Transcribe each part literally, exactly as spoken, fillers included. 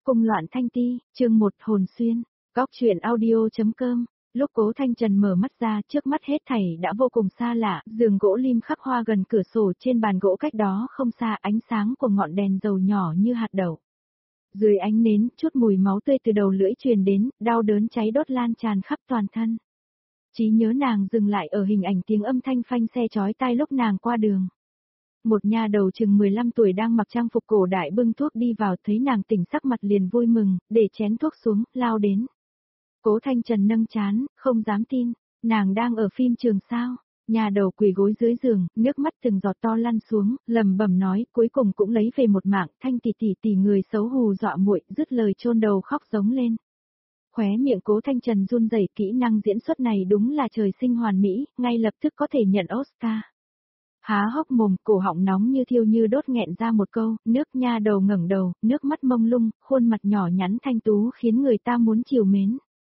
Cung loạn thanh ti, chương một hồn xuyên, góc truyện audio.com. Lúc Cố Thanh Trần mở mắt ra, trước mắt hết thảy đã vô cùng xa lạ, giường gỗ lim khắc hoa gần cửa sổ, trên bàn gỗ cách đó không xa, ánh sáng của ngọn đèn dầu nhỏ như hạt đậu. Dưới ánh nến, chút mùi máu tươi từ đầu lưỡi truyền đến, đau đớn cháy đốt lan tràn khắp toàn thân. Trí nhớ nàng dừng lại ở hình ảnh tiếng âm thanh phanh xe chói tai lúc nàng qua đường. Một nha đầu chừng mười lăm tuổi đang mặc trang phục cổ đại bưng thuốc đi vào, thấy nàng tỉnh sắc mặt liền vui mừng, để chén thuốc xuống, lao đến. Cố Thanh Trần nâng trán, không dám tin, nàng đang ở phim trường sao? Nha đầu quỳ gối dưới giường, nước mắt từng giọt to lăn xuống, lầm bẩm nói, cuối cùng cũng lấy về một mạng, Thanh tỷ tỷ tỷ người xấu hù dọa muội, dứt lời chôn đầu khóc giống lên. Khóe miệng Cố Thanh Trần run rẩy, kỹ năng diễn xuất này đúng là trời sinh hoàn mỹ, ngay lập tức có thể nhận Oscar. Há hốc mồm, cổ họng nóng như thiêu như đốt nghẹn ra một câu, nước nha đầu ngẩng đầu, nước mắt mông lung, khuôn mặt nhỏ nhắn thanh tú khiến người ta muốn trìu mến.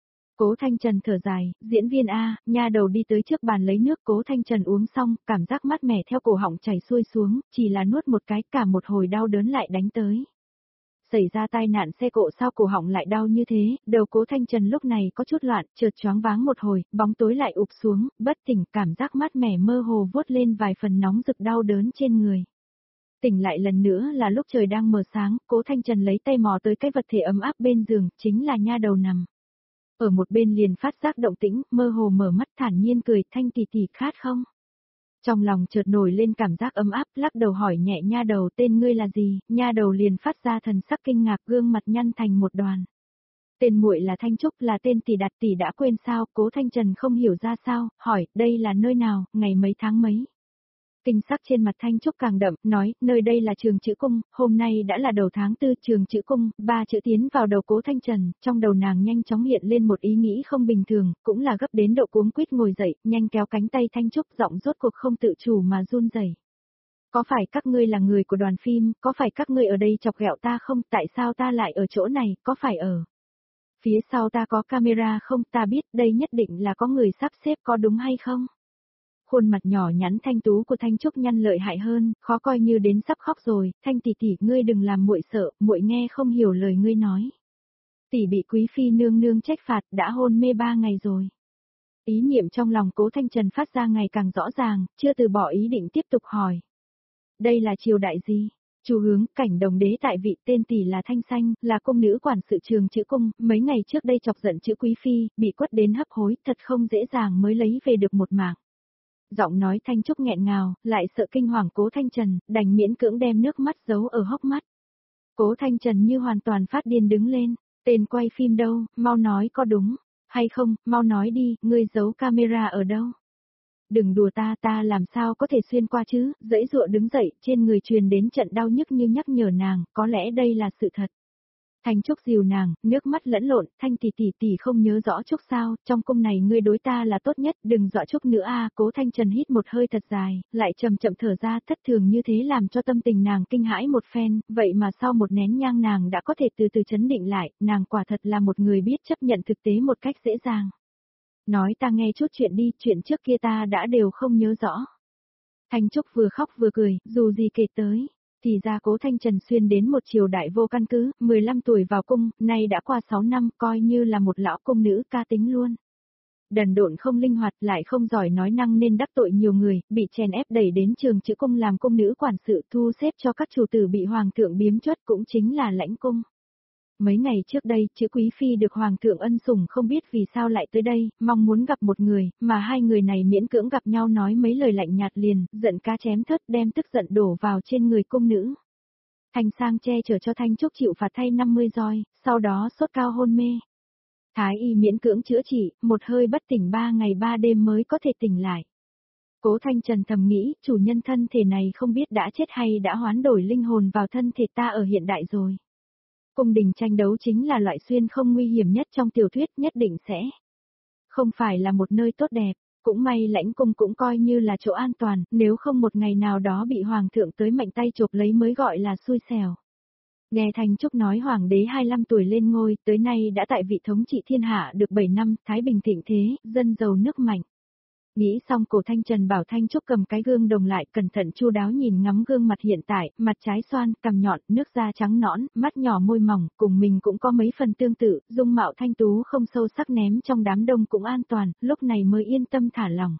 Cố Thanh Trần thở dài, diễn viên A, nha đầu đi tới trước bàn lấy nước. Cố Thanh Trần uống xong, cảm giác mát mẻ theo cổ họng chảy xuôi xuống, chỉ là nuốt một cái, cả một hồi đau đớn lại đánh tới. Xảy ra tai nạn xe cộ sao cổ họng lại đau như thế, đầu Cố Thanh Trần lúc này có chút loạn, chợt choáng váng một hồi, bóng tối lại ụp xuống, bất tỉnh, cảm giác mát mẻ mơ hồ vuốt lên vài phần nóng rực đau đớn trên người. Tỉnh lại lần nữa là lúc trời đang mờ sáng, Cố Thanh Trần lấy tay mò tới cái vật thể ấm áp bên giường, chính là nha đầu nằm. Ở một bên liền phát giác động tĩnh, mơ hồ mở mắt thản nhiên cười, Thanh tỷ tỷ khát không? Trong lòng chợt nổi lên cảm giác ấm áp, lắc đầu hỏi nhẹ nha đầu tên ngươi là gì, nha đầu liền phát ra thần sắc kinh ngạc, gương mặt nhăn thành một đoàn. Tên muội là Thanh Trúc, là tên tỷ đặt tỷ đã quên sao? Cố Thanh Trần không hiểu ra sao, hỏi, đây là nơi nào, ngày mấy tháng mấy? Kinh sắc trên mặt Thanh Trúc càng đậm, nói, nơi đây là Trường Chữ Cung, hôm nay đã là đầu tháng tư. Trường Chữ Cung, ba chữ tiến vào đầu Cố Thanh Trần, trong đầu nàng nhanh chóng hiện lên một ý nghĩ không bình thường, cũng là gấp đến độ cuống quýt ngồi dậy, nhanh kéo cánh tay Thanh Trúc, giọng rốt cuộc không tự chủ mà run rẩy. Có phải các ngươi là người của đoàn phim, có phải các ngươi ở đây chọc ghẹo ta không, tại sao ta lại ở chỗ này, có phải ở phía sau ta có camera không, ta biết đây nhất định là có người sắp xếp, có đúng hay không? Khuôn mặt nhỏ nhắn thanh tú của Thanh Trúc nhăn lợi hại hơn, khó coi như đến sắp khóc rồi, Thanh tỷ tỷ ngươi đừng làm muội sợ, muội nghe không hiểu lời ngươi nói. Tỷ bị quý phi nương nương trách phạt, đã hôn mê ba ngày rồi. Ý niệm trong lòng Cố Thanh Trần phát ra ngày càng rõ ràng, chưa từ bỏ ý định tiếp tục hỏi. Đây là triều đại gì? Chu hướng, cảnh đồng đế tại vị, tên tỷ là Thanh Xanh, là cung nữ quản sự Trường Chữ Cung, mấy ngày trước đây chọc giận chữ quý phi, bị quất đến hấp hối, thật không dễ dàng mới lấy về được một mạng. Giọng nói Thanh Trúc nghẹn ngào, lại sợ kinh hoàng Cố Thanh Trần, đành miễn cưỡng đem nước mắt giấu ở hốc mắt. Cố Thanh Trần như hoàn toàn phát điên đứng lên, tên quay phim đâu, mau nói có đúng hay không, mau nói đi, ngươi giấu camera ở đâu? Đừng đùa ta, ta làm sao có thể xuyên qua chứ? Dãy dụa đứng dậy, trên người truyền đến trận đau nhức như nhắc nhở nàng, có lẽ đây là sự thật. Thanh Trúc dìu nàng, nước mắt lẫn lộn, Thanh tỷ tỷ tỷ không nhớ rõ Trúc sao, trong cung này ngươi đối ta là tốt nhất, đừng dọa Trúc nữa a. Cố Thanh Trần hít một hơi thật dài, lại chậm chậm thở ra, thất thường như thế làm cho tâm tình nàng kinh hãi một phen, vậy mà sau một nén nhang nàng đã có thể từ từ chấn định lại, nàng quả thật là một người biết chấp nhận thực tế một cách dễ dàng. Nói ta nghe chút chuyện đi, chuyện trước kia ta đã đều không nhớ rõ. Thanh Trúc vừa khóc vừa cười, dù gì kể tới. Thì ra Cố Thanh Trần xuyên đến một triều đại vô căn cứ, mười lăm tuổi vào cung, nay đã qua sáu năm, coi như là một lão cung nữ ca tính luôn. Đần độn không linh hoạt, lại không giỏi nói năng nên đắc tội nhiều người, bị chèn ép đẩy đến Trường Chữ Cung làm cung nữ quản sự, thu xếp cho các chủ tử bị hoàng thượng biếm chuất, cũng chính là lãnh cung. Mấy ngày trước đây, chữ quý phi được hoàng thượng ân sủng, không biết vì sao lại tới đây, mong muốn gặp một người, mà hai người này miễn cưỡng gặp nhau nói mấy lời lạnh nhạt liền, giận cá chém thớt, đem tức giận đổ vào trên người cung nữ. Thanh Sang che chở cho Thanh Trúc chịu phạt thay năm mươi roi, sau đó sốt cao hôn mê. Thái y miễn cưỡng chữa trị, một hơi bất tỉnh ba ngày ba đêm mới có thể tỉnh lại. Cố Thanh Trần thầm nghĩ, chủ nhân thân thể này không biết đã chết hay đã hoán đổi linh hồn vào thân thể ta ở hiện đại rồi. Cung đình tranh đấu chính là loại xuyên không nguy hiểm nhất trong tiểu thuyết, nhất định sẽ không phải là một nơi tốt đẹp, cũng may lãnh cung cũng coi như là chỗ an toàn, nếu không một ngày nào đó bị hoàng thượng tới mạnh tay chộp lấy mới gọi là xui xẻo. Nghe Thanh Trúc nói hoàng đế hai mươi lăm tuổi lên ngôi, tới nay đã tại vị thống trị thiên hạ được bảy năm, thái bình thịnh thế, dân giàu nước mạnh. Nghĩ xong Cổ Thanh Trần bảo Thanh Trúc cầm cái gương đồng lại cẩn thận chu đáo nhìn ngắm gương mặt hiện tại, mặt trái xoan, cằm nhọn, nước da trắng nõn, mắt nhỏ môi mỏng, cùng mình cũng có mấy phần tương tự, dung mạo thanh tú không sâu sắc ném trong đám đông cũng an toàn, lúc này mới yên tâm thả lòng.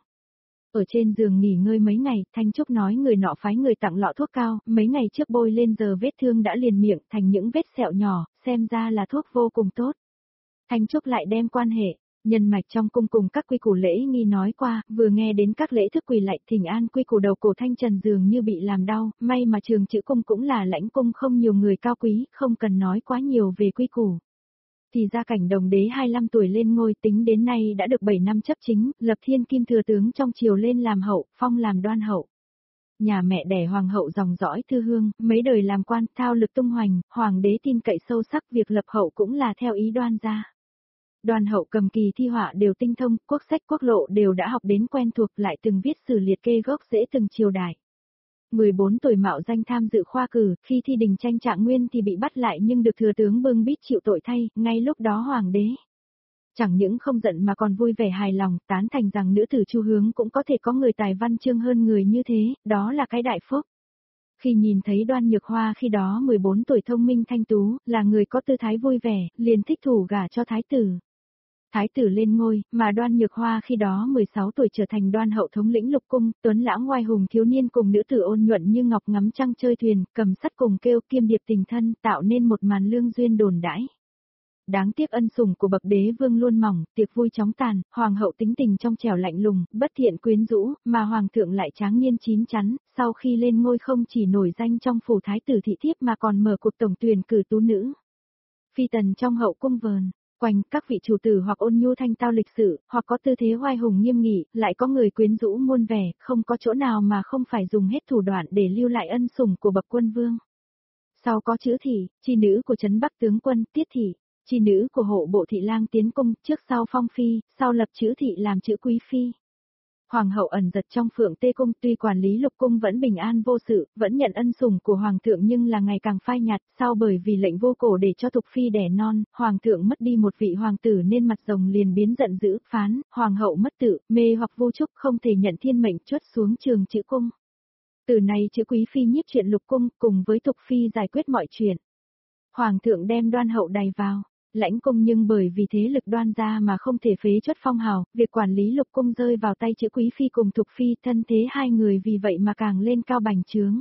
Ở trên giường nghỉ ngơi mấy ngày, Thanh Trúc nói người nọ phái người tặng lọ thuốc cao, mấy ngày trước bôi lên giờ vết thương đã liền miệng thành những vết sẹo nhỏ, xem ra là thuốc vô cùng tốt. Thanh Trúc lại đem quan hệ nhân mạch trong cung cùng các quy củ lễ nghi nói qua, vừa nghe đến các lễ thức quỳ lạy thỉnh an quy củ đầu Cổ Thanh Trần dường như bị làm đau, may mà trường chữ cung cũng là lãnh cung không nhiều người cao quý, không cần nói quá nhiều về quy củ. Thì ra Cảnh Đồng đế hai mươi lăm tuổi lên ngôi tính đến nay đã được bảy năm chấp chính, lập thiên kim thừa tướng trong triều lên làm hậu, phong làm đoan hậu. Nhà mẹ đẻ hoàng hậu dòng dõi thư hương, mấy đời làm quan, thao lực tung hoành, hoàng đế tin cậy sâu sắc việc lập hậu cũng là theo ý Đoan gia. Đoan hậu cầm kỳ thi họa đều tinh thông, quốc sách quốc lộ đều đã học đến quen thuộc, lại từng viết sử liệt kê gốc rễ từng triều đại. mười bốn tuổi mạo danh tham dự khoa cử, khi thi đình tranh trạng nguyên thì bị bắt lại nhưng được thừa tướng bưng bít chịu tội thay, ngay lúc đó hoàng đế chẳng những không giận mà còn vui vẻ hài lòng, tán thành rằng nữ tử Chu Hướng cũng có thể có người tài văn chương hơn người như thế, đó là cái đại phúc. Khi nhìn thấy Đoan Nhược Hoa khi đó mười bốn tuổi thông minh thanh tú, là người có tư thái vui vẻ, liền thích thủ gả cho thái tử. Thái tử lên ngôi, mà Đoan Nhược Hoa khi đó mười sáu tuổi trở thành đoan hậu thống lĩnh lục cung, tuấn lãng ngoai hùng thiếu niên cùng nữ tử ôn nhuận như ngọc ngắm trăng chơi thuyền, cầm sắt cùng kêu kiêm điệp tình thân, tạo nên một màn lương duyên đồn đãi. Đáng tiếc ân sủng của bậc đế vương luôn mỏng, tiệc vui chóng tàn, hoàng hậu tính tình trong trẻo lạnh lùng, bất thiện quyến rũ, mà hoàng thượng lại tráng niên chín chắn, sau khi lên ngôi không chỉ nổi danh trong phủ thái tử thị thiếp mà còn mở cuộc tổng tuyển cử tú nữ. Phi tần trong hậu cung vờn quanh các vị chủ tử hoặc ôn nhu thanh tao lịch sự, hoặc có tư thế oai hùng nghiêm nghị, lại có người quyến rũ muôn vẻ, không có chỗ nào mà không phải dùng hết thủ đoạn để lưu lại ân sủng của bậc quân vương. Sau có chữ thị, chi nữ của trấn Bắc tướng quân, tiết thị, chi nữ của hộ bộ thị lang tiến cung, trước sau phong phi, sau lập chữ thị làm chữ quý phi. Hoàng hậu ẩn giật trong Phượng Tê cung, tuy quản lý lục cung vẫn bình an vô sự, vẫn nhận ân sủng của hoàng thượng nhưng là ngày càng phai nhạt, sau bởi vì lệnh vô cổ để cho Thục phi đẻ non, hoàng thượng mất đi một vị hoàng tử nên mặt rồng liền biến giận dữ, phán, hoàng hậu mất tự, mê hoặc vô trúc không thể nhận thiên mệnh chuất xuống trường chữ cung. Từ nay chữ quý phi nhiếp chuyện lục cung, cùng với Thục phi giải quyết mọi chuyện. Hoàng thượng đem Đoan hậu đày vào lãnh cung nhưng bởi vì thế lực Đoan gia mà không thể phế chuất phong hào, việc quản lý lục cung rơi vào tay chữ quý phi cùng Thục phi, thân thế hai người vì vậy mà càng lên cao bành trướng.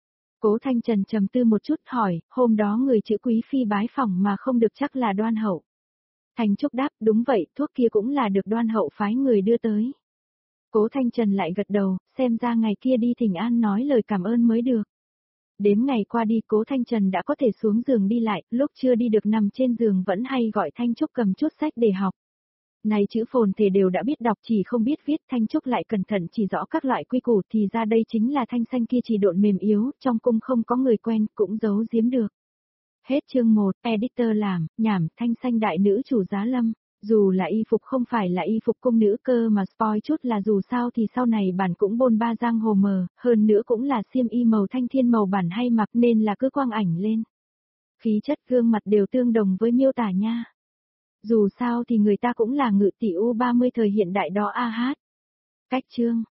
Cố Thanh Trần trầm tư một chút hỏi, hôm đó người chữ quý phi bái phỏng mà không được chắc là Đoan hậu. Thanh Trúc đáp, đúng vậy, thuốc kia cũng là được Đoan hậu phái người đưa tới. Cố Thanh Trần lại gật đầu, xem ra ngày kia đi thỉnh an nói lời cảm ơn mới được. Đếm ngày qua đi Cố Thanh Trần đã có thể xuống giường đi lại, lúc chưa đi được nằm trên giường vẫn hay gọi Thanh Trúc cầm chút sách để học. Này chữ phồn thể đều đã biết đọc chỉ không biết viết, Thanh Trúc lại cẩn thận chỉ rõ các loại quy củ thì ra đây chính là thanh xanh kia chỉ độn mềm yếu, trong cung không có người quen, cũng giấu giếm được. Hết chương một, editor làm, nhảm, thanh xanh đại nữ chủ giá lâm. Dù là y phục không phải là y phục cung nữ cơ mà spoil chút là dù sao thì sau này bản cũng bôn ba giang hồ mờ, hơn nữa cũng là xiêm y màu thanh thiên màu bản hay mặc nên là cứ quang ảnh lên. Khí chất gương mặt đều tương đồng với miêu tả nha. Dù sao thì người ta cũng là ngự tỷ U ba mươi thời hiện đại đó a hát. Cách chương.